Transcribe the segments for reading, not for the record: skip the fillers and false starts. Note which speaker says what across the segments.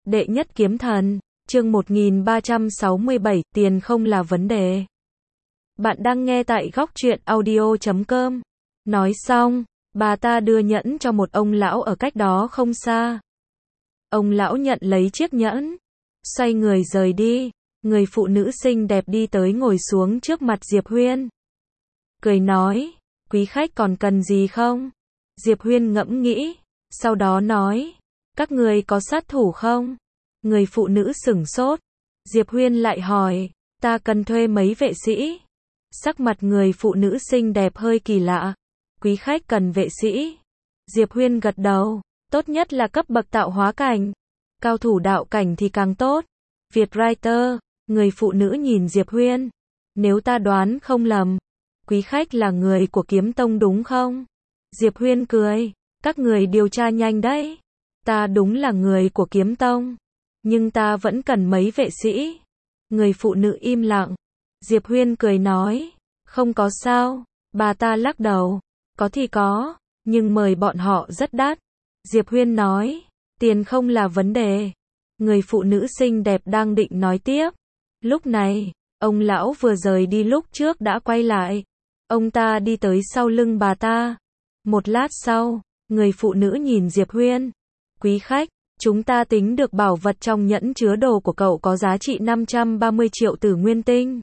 Speaker 1: Đệ nhất kiếm thần, chương 1367, tiền không là vấn đề. Bạn đang nghe tại góc truyện audio.com. Nói xong, bà ta đưa nhẫn cho một ông lão ở cách đó không xa. Ông lão nhận lấy chiếc nhẫn, xoay người rời đi. Người phụ nữ xinh đẹp đi tới ngồi xuống trước mặt Diệp Huyên. Cười nói, quý khách còn cần gì không? Diệp Huyên ngẫm nghĩ, sau đó nói, các người có sát thủ không? Người phụ nữ sửng sốt. Diệp Huyên lại hỏi, ta cần thuê mấy vệ sĩ. Sắc mặt người phụ nữ xinh đẹp hơi kỳ lạ. Quý khách cần vệ sĩ. Diệp Huyên gật đầu, tốt nhất là cấp bậc tạo hóa cảnh. Cao thủ đạo cảnh thì càng tốt. Việt Writer, người phụ nữ nhìn Diệp Huyên. Nếu ta đoán không lầm, quý khách là người của Kiếm Tông đúng không? Diệp Huyên cười, các người điều tra nhanh đấy. Ta đúng là người của Kiếm Tông, nhưng ta vẫn cần mấy vệ sĩ. Người phụ nữ im lặng. Diệp Huyên cười nói, không có sao. Bà ta lắc đầu, có thì có, nhưng mời bọn họ rất đắt. Diệp Huyên nói, tiền không là vấn đề. Người phụ nữ xinh đẹp đang định nói tiếp. Lúc này, ông lão vừa rời đi lúc trước đã quay lại. Ông ta đi tới sau lưng bà ta. Một lát sau, người phụ nữ nhìn Diệp Huyên. Quý khách, chúng ta tính được bảo vật trong nhẫn chứa đồ của cậu có giá trị 530 triệu tử nguyên tinh.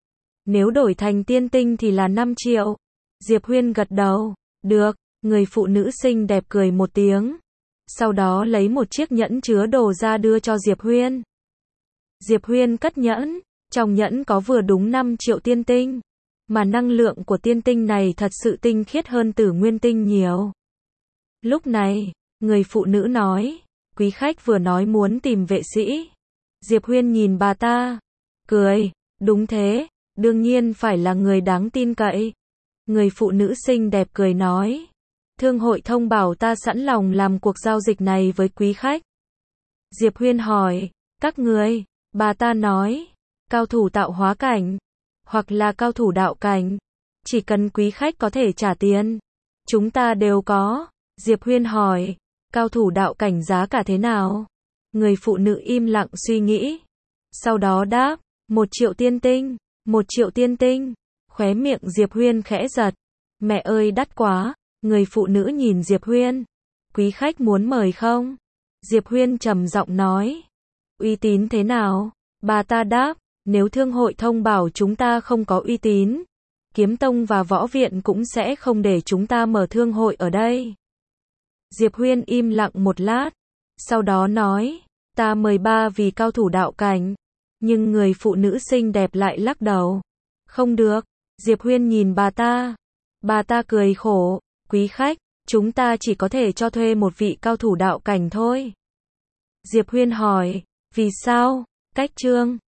Speaker 1: Nếu đổi thành tiên tinh thì là 5 triệu. Diệp Huyên gật đầu. Được, người phụ nữ xinh đẹp cười một tiếng. Sau đó lấy một chiếc nhẫn chứa đồ ra đưa cho Diệp Huyên. Diệp Huyên cất nhẫn. Trong nhẫn có vừa đúng 5 triệu tiên tinh. Mà năng lượng của tiên tinh này thật sự tinh khiết hơn tử nguyên tinh nhiều. Lúc này, người phụ nữ nói, quý khách vừa nói muốn tìm vệ sĩ. Diệp Huyên nhìn bà ta, cười, đúng thế, đương nhiên phải là người đáng tin cậy. Người phụ nữ xinh đẹp cười nói, thương hội thông bảo ta sẵn lòng làm cuộc giao dịch này với quý khách. Diệp Huyên hỏi, các người, bà ta nói, cao thủ tạo hóa cảnh, hoặc là cao thủ đạo cảnh, chỉ cần quý khách có thể trả tiền, chúng ta đều có. Diệp Huyên hỏi, cao thủ đạo cảnh giá cả thế nào? Người phụ nữ im lặng suy nghĩ, sau đó đáp, 1 triệu tiên tinh, 1 triệu tiên tinh. Khóe miệng Diệp Huyên khẽ giật, mẹ ơi đắt quá. Người phụ nữ nhìn Diệp Huyên, quý khách muốn mời không? Diệp Huyên trầm giọng nói, uy tín thế nào? Bà ta đáp, nếu thương hội thông bảo chúng ta không có uy tín, Kiếm Tông và Võ Viện cũng sẽ không để chúng ta mở thương hội ở đây. Diệp Huyên im lặng một lát, sau đó nói, ta mời ba vì cao thủ đạo cảnh. Nhưng người phụ nữ xinh đẹp lại lắc đầu. Không được. Diệp Huyên nhìn bà ta cười khổ, quý khách, chúng ta chỉ có thể cho thuê một vị cao thủ đạo cảnh thôi. Diệp Huyên hỏi, vì sao? Cách chương